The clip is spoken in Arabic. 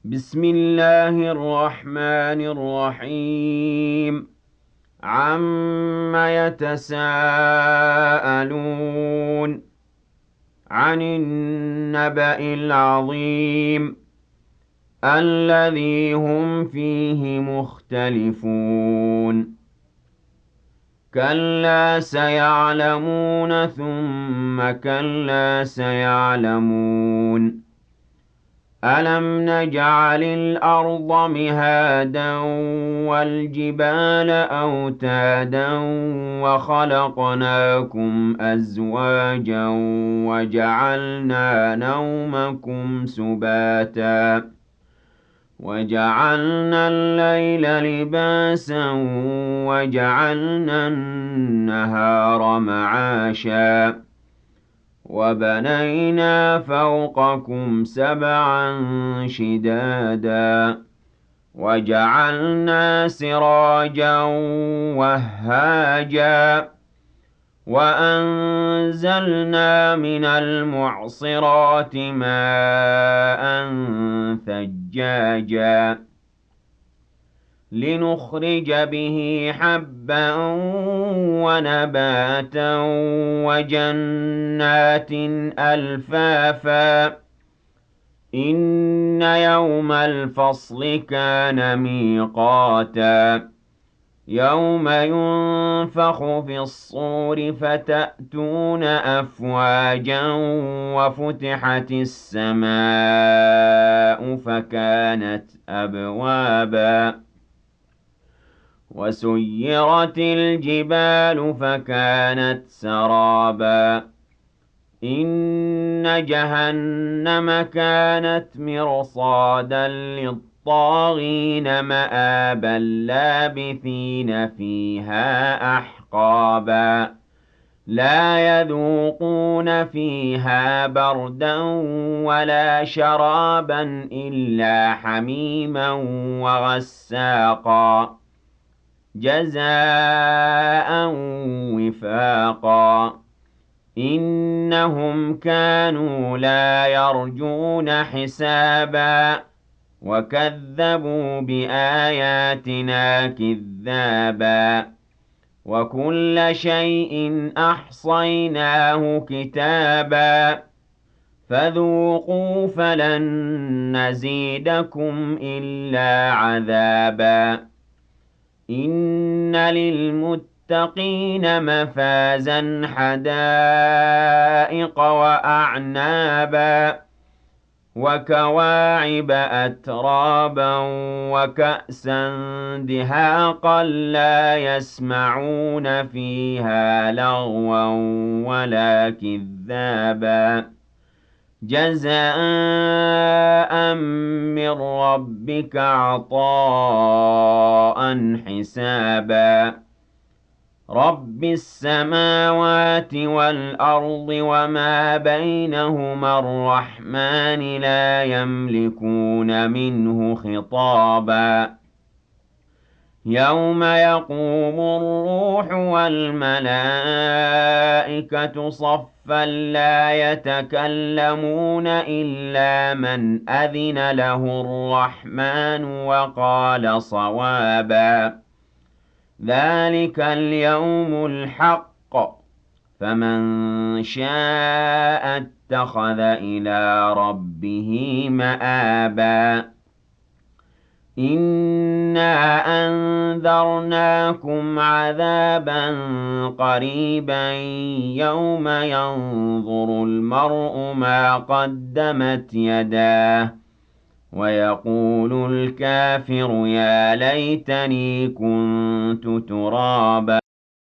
بسم الله الرحمن الرحيم. عم يتساءلون عن النبأ العظيم الذي هم فيه مختلفون. كلا سيعلمون ثم كلا سيعلمون. ألم نجعل الأرض مهادا والجبال أوتادا وخلقناكم أزواجا وجعلنا نومكم سباتا وجعلنا الليل لباسا وجعلنا النهار معاشا وبنينا فوقكم سبعا شدادا وجعلنا سراجا وهاجا وأنزلنا من المعصرات ماء ثجاجا لنخرج به حبا ونباتا وجنات ألفافا. إن يوم الفصل كان ميقاتا يوم ينفخ في الصور فتأتون أفواجا وفتحت السماء فكانت أبوابا وسيرت الجبال فكانت سرابا. إن جهنم كانت مرصادا للطاغين مآبا لابثين فيها أحقابا لا يذوقون فيها بردا ولا شرابا إلا حميما وغساقا جزاء وفاقا. إنهم كانوا لا يرجون حسابا وكذبوا بآياتنا كذابا وكل شيء أحصيناه كتابا فذوقوا فلن نزيدكم إلا عذابا. إن للمتقين مفازا حدائق وأعنابا وكواعب أترابا وكأسا دهاقا لا يسمعون فيها لغوا ولا كذابا جزاء من ربك عطاء حسابا. رب السماوات والأرض وما بينهما الرحمن لا يملكون منه خطابا. يوم يقوم الروح والملائكة صفا لا يتكلمون إلا من أذن له الرحمن وقال صوابا. ذلك اليوم الحق فمن شاء اتخذ إلى ربه مآبا. إنا أنذرناكم عذابا قريبا يوم ينظر المرء ما قدمت يداه ويقول الكافر يا ليتني كنت ترابا.